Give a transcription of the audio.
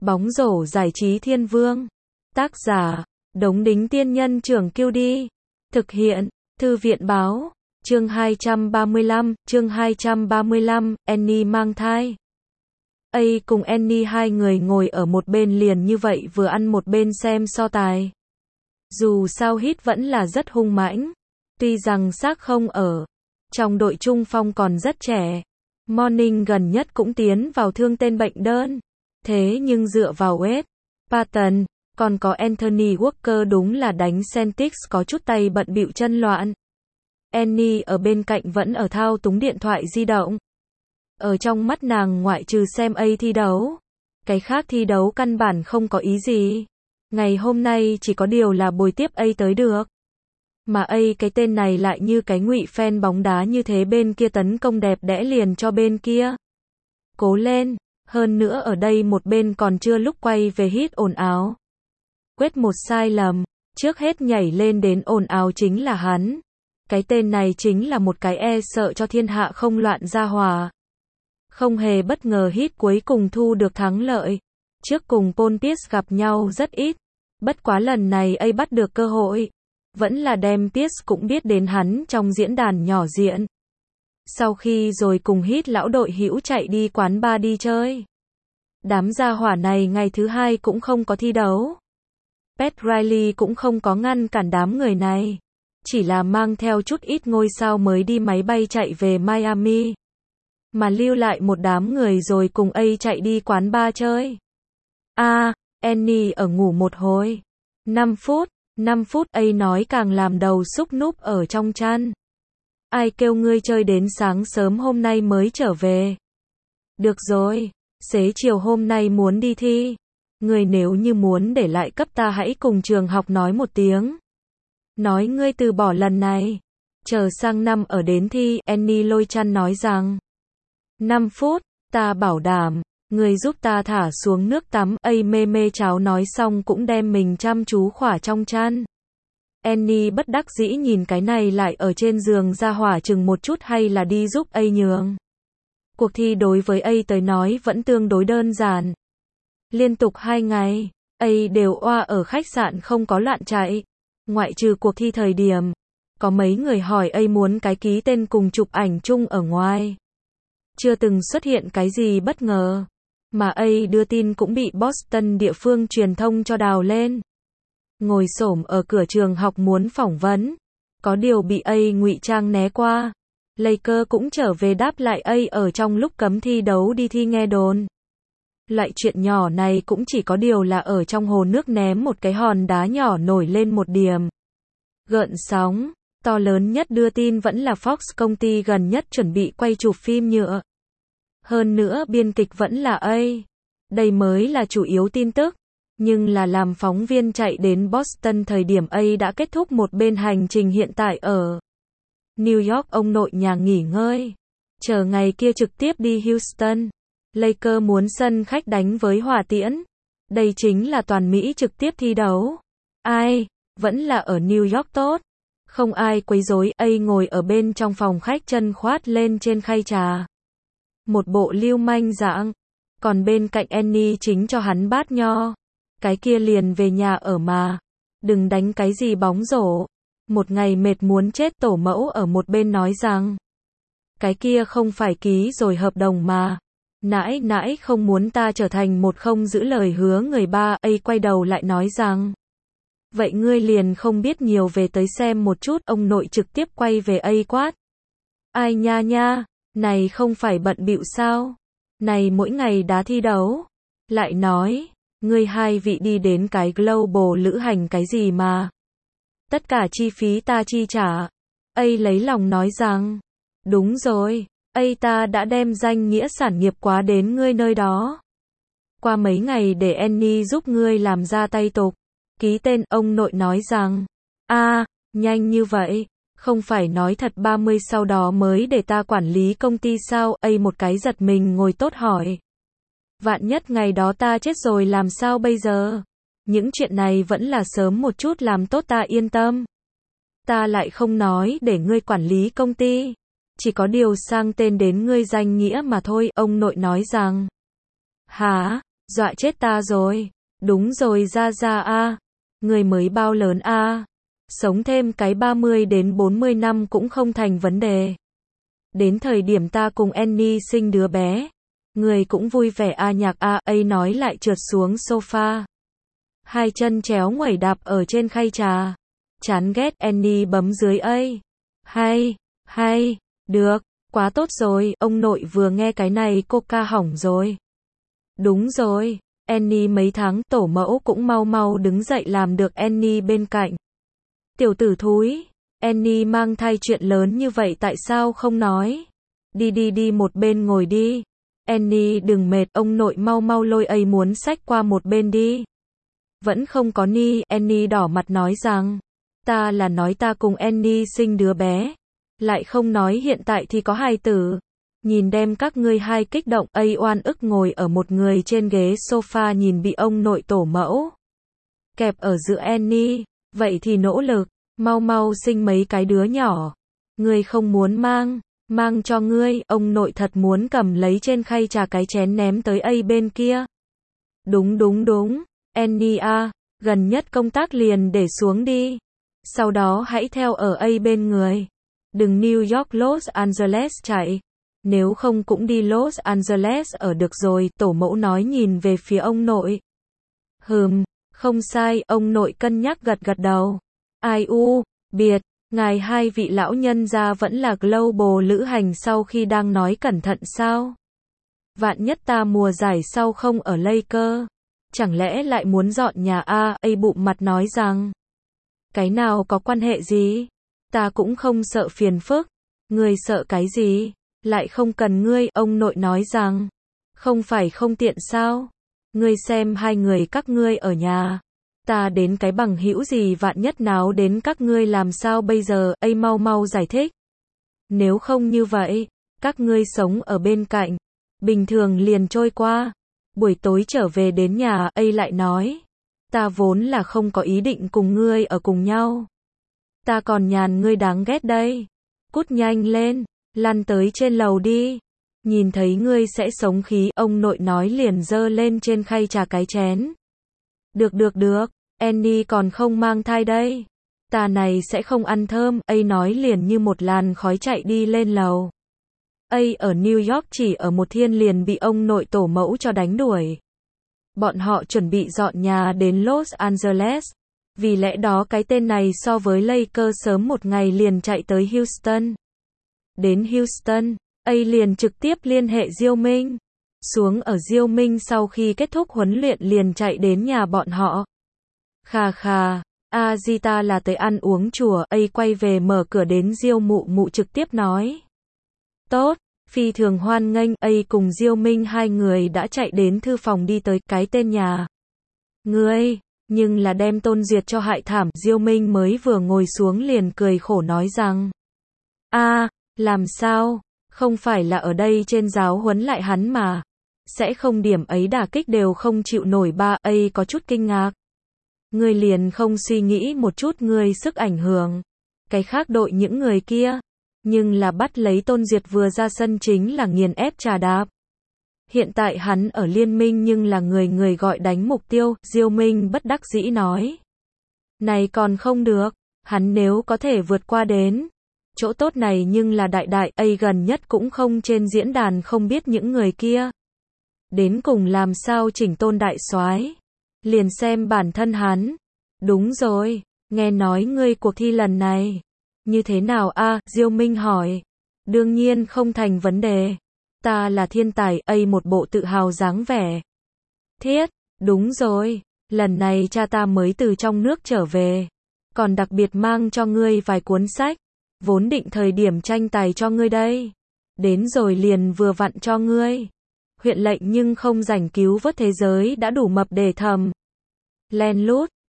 Bóng rổ giải trí thiên vương. Tác giả, Đống Đính Tiên Nhân Trưởng Kiêu Đi. Thực hiện, Thư viện Báo. Chương 235, Annie mang thai. A cùng Annie hai người ngồi ở một bên liền như vậy vừa ăn một bên xem so tài. Dù sao Hit vẫn là rất hung mãnh. Tuy rằng xác không ở trong đội trung phong còn rất trẻ. Morning gần nhất cũng tiến vào thương tên bệnh đơn. Thế nhưng dựa vào Wade, Patton, còn có Anthony Walker đúng là đánh Celtics có chút tay bận bịu chân loạn. Annie ở bên cạnh vẫn ở thao túng điện thoại di động. Ở trong mắt nàng ngoại trừ xem A thi đấu, cái khác thi đấu căn bản không có ý gì. Ngày hôm nay chỉ có điều là bồi tiếp A tới được. Mà A cái tên này lại như cái ngụy fan bóng đá như thế, bên kia tấn công đẹp đẽ liền cho bên kia. Cố lên, hơn nữa ở đây một bên còn chưa lúc quay về Hit ồn ào. Quét một sai lầm, trước hết nhảy lên đến ồn ào chính là hắn. Cái tên này chính là một cái e sợ cho thiên hạ không loạn gia hỏa. Không hề bất ngờ Hit cuối cùng thu được thắng lợi. Trước cùng Paul Pierce gặp nhau rất ít. Bất quá lần này A bắt được cơ hội. Vẫn là đem Pierce cũng biết đến hắn trong diễn đàn nhỏ diện. Sau khi rồi cùng Hit lão đội hữu chạy đi quán bar đi chơi. Đám gia hỏa này ngày thứ hai cũng không có thi đấu. Pat Riley cũng không có ngăn cản đám người này. Chỉ là mang theo chút ít ngôi sao mới đi máy bay chạy về Miami. Mà lưu lại một đám người rồi cùng A chạy đi quán bar chơi. Annie ở ngủ một hồi. 5 phút A nói càng làm đầu xúc núp ở trong chăn. Ai kêu ngươi chơi đến sáng sớm hôm nay mới trở về. Được rồi, xế chiều hôm nay muốn đi thi. Ngươi nếu như muốn để lại cấp ta hãy cùng trường học nói một tiếng. Nói ngươi từ bỏ lần này. Chờ sang năm ở đến thi, Annie lôi chăn nói rằng. 5 phút, ta bảo đảm, ngươi giúp ta thả xuống nước tắm. A mê mê cháo nói xong cũng đem mình chăm chú khỏa trong chăn. Annie bất đắc dĩ nhìn cái này lại ở trên giường ra hỏa chừng một chút hay là đi giúp A nhường. Cuộc thi đối với A tới nói vẫn tương đối đơn giản. Liên tục 2 ngày, A đều oa ở khách sạn không có loạn chạy. Ngoại trừ cuộc thi thời điểm, có mấy người hỏi A muốn cái ký tên cùng chụp ảnh chung ở ngoài. Chưa từng xuất hiện cái gì bất ngờ. Mà A đưa tin cũng bị Boston địa phương truyền thông cho đào lên. Ngồi xổm ở cửa trường học muốn phỏng vấn. Có điều bị A ngụy trang né qua. Lakers cũng trở về đáp lại A ở trong lúc cấm thi đấu đi thi nghe đồn. Loại chuyện nhỏ này cũng chỉ có điều là ở trong hồ nước ném một cái hòn đá nhỏ nổi lên một điểm gợn sóng. To lớn nhất đưa tin vẫn là Fox, công ty gần nhất chuẩn bị quay chụp phim nhựa. Hơn nữa biên kịch vẫn là A. Đây mới là chủ yếu tin tức. Nhưng là làm phóng viên chạy đến Boston thời điểm A đã kết thúc một bên hành trình hiện tại ở New York, ông nội nhà nghỉ ngơi. Chờ ngày kia trực tiếp đi Houston. Lakers muốn sân khách đánh với Hỏa Tiễn. Đây chính là toàn Mỹ trực tiếp thi đấu. Ai? Vẫn là ở New York tốt. Không ai quấy rối. A ngồi ở bên trong phòng khách chân khoát lên trên khay trà. Một bộ lưu manh dạng. Còn bên cạnh Annie chính cho hắn bát nho. Cái kia liền về nhà ở mà. Đừng đánh cái gì bóng rổ. Một ngày mệt muốn chết. Tổ mẫu ở một bên nói rằng. Cái kia không phải ký rồi hợp đồng mà. Nãi nãi không muốn ta trở thành một không giữ lời hứa người ba. A quay đầu lại nói rằng. Vậy ngươi liền không biết nhiều về tới xem một chút. Ông nội trực tiếp quay về A quát. Ai nha nha, này không phải bận bịu sao? Này mỗi ngày đá thi đấu. Lại nói, ngươi hai vị đi đến cái global lữ hành cái gì mà. Tất cả chi phí ta chi trả. A lấy lòng nói rằng. Đúng rồi, A ta đã đem danh nghĩa sản nghiệp quá đến ngươi nơi đó. Qua mấy ngày để Annie giúp ngươi làm ra tay tục. Ký tên. Ông nội nói rằng. Nhanh như vậy. Không phải nói thật 30 sau đó mới để ta quản lý công ty sao? A một cái giật mình ngồi tốt hỏi. Vạn nhất ngày đó ta chết rồi làm sao bây giờ? Những chuyện này vẫn là sớm một chút làm tốt ta yên tâm. Ta lại không nói để ngươi quản lý công ty. Chỉ có điều sang tên đến ngươi danh nghĩa mà thôi. Ông nội nói rằng. Hả? Dọa chết ta rồi. Đúng rồi ra ra a. Người mới bao lớn a. Sống thêm cái 30 đến 40 năm cũng không thành vấn đề. Đến thời điểm ta cùng Annie sinh đứa bé, người cũng vui vẻ a nhạc a. Ấy nói lại trượt xuống sofa. Hai chân chéo nguẩy đạp ở trên khay trà. Chán ghét. Annie bấm dưới ấy. Hay, được, quá tốt rồi, ông nội vừa nghe cái này coca hỏng rồi. Đúng rồi, Annie mấy tháng, tổ mẫu cũng mau mau đứng dậy làm được Annie bên cạnh. Tiểu tử thúi, Annie mang thai chuyện lớn như vậy tại sao không nói? Đi một bên ngồi đi. Annie đừng mệt, ông nội mau mau lôi ấy muốn xách qua một bên đi. Vẫn không có ni, Annie đỏ mặt nói rằng, ta là nói ta cùng Annie sinh đứa bé. Lại không nói hiện tại thì có hài tử. Nhìn đem các ngươi hai kích động, ấy oan ức ngồi ở một người trên ghế sofa nhìn bị ông nội tổ mẫu kẹp ở giữa Annie. Vậy thì nỗ lực, mau mau sinh mấy cái đứa nhỏ. Ngươi không muốn mang cho ngươi, ông nội thật muốn cầm lấy trên khay trà cái chén ném tới ấy bên kia. Đúng, Annie a, gần nhất công tác liền để xuống đi. Sau đó hãy theo ở ấy bên người. Đừng New York Los Angeles chạy. Nếu không cũng đi Los Angeles ở được rồi, tổ mẫu nói nhìn về phía ông nội. Không sai, ông nội cân nhắc gật đầu. Ai biệt, ngài hai vị lão nhân gia vẫn là global lữ hành sau khi đang nói cẩn thận sao? Vạn nhất ta mùa giải sau không ở Laker, chẳng lẽ lại muốn dọn nhà a? Ấy bụng mặt nói rằng, cái nào có quan hệ gì? Ta cũng không sợ phiền phức. Ngươi sợ cái gì? Lại không cần ngươi, ông nội nói rằng, không phải không tiện sao? Ngươi xem hai người các ngươi ở nhà. Ta đến cái bằng hữu gì vạn nhất nào đến các ngươi làm sao bây giờ? Ấy mau mau giải thích. Nếu không như vậy, các ngươi sống ở bên cạnh, bình thường liền trôi qua. Buổi tối trở về đến nhà, ấy lại nói, ta vốn là không có ý định cùng ngươi ở cùng nhau. Ta còn nhàn ngươi đáng ghét đây. Cút nhanh lên, lăn tới trên lầu đi. Nhìn thấy ngươi sẽ sống khí, ông nội nói liền giơ lên trên khay trà cái chén. Được, Annie còn không mang thai đây. Ta này sẽ không ăn thơm, ấy nói liền như một làn khói chạy đi lên lầu. Ấy ở New York chỉ ở một thiên liền bị ông nội tổ mẫu cho đánh đuổi. Bọn họ chuẩn bị dọn nhà đến Los Angeles. Vì lẽ đó cái tên này so với Lakers sớm một ngày liền chạy tới Houston. Đến Houston, ấy liền trực tiếp liên hệ Diêu Minh. Xuống ở Diêu Minh sau khi kết thúc huấn luyện liền chạy đến nhà bọn họ. Khà, Azita là tới ăn uống chùa, ấy quay về mở cửa đến Diêu mụ trực tiếp nói. Tốt, phi thường hoan nghênh, ấy cùng Diêu Minh hai người đã chạy đến thư phòng đi tới cái tên nhà. Ngươi, nhưng là đem Tôn Duyệt cho hại thảm, Diêu Minh mới vừa ngồi xuống liền cười khổ nói rằng. Làm sao? Không phải là ở đây trên giáo huấn lại hắn mà. Sẽ không điểm ấy đả kích đều không chịu nổi ba, ấy có chút kinh ngạc. Ngươi liền không suy nghĩ một chút ngươi sức ảnh hưởng. Cái khác đội những người kia. Nhưng là bắt lấy Tôn Duyệt vừa ra sân chính là nghiền ép trà đạp. Hiện tại hắn ở liên minh nhưng là người gọi đánh mục tiêu, Diêu Minh bất đắc dĩ nói. Này còn không được, hắn nếu có thể vượt qua đến chỗ tốt này nhưng là đại, ấy gần nhất cũng không trên diễn đàn không biết những người kia. Đến cùng làm sao chỉnh Tôn đại soái, liền xem bản thân hắn. Đúng rồi, nghe nói ngươi cuộc thi lần này như thế nào a? Diêu Minh hỏi. Đương nhiên không thành vấn đề. Ta là thiên tài, ấy một bộ tự hào dáng vẻ. Thiết, đúng rồi, lần này cha ta mới từ trong nước trở về. Còn đặc biệt mang cho ngươi vài cuốn sách. Vốn định thời điểm tranh tài cho ngươi đây. Đến rồi liền vừa vặn cho ngươi. Huyện lệnh nhưng không rảnh cứu vớt thế giới đã đủ mập để thầm. Len lút,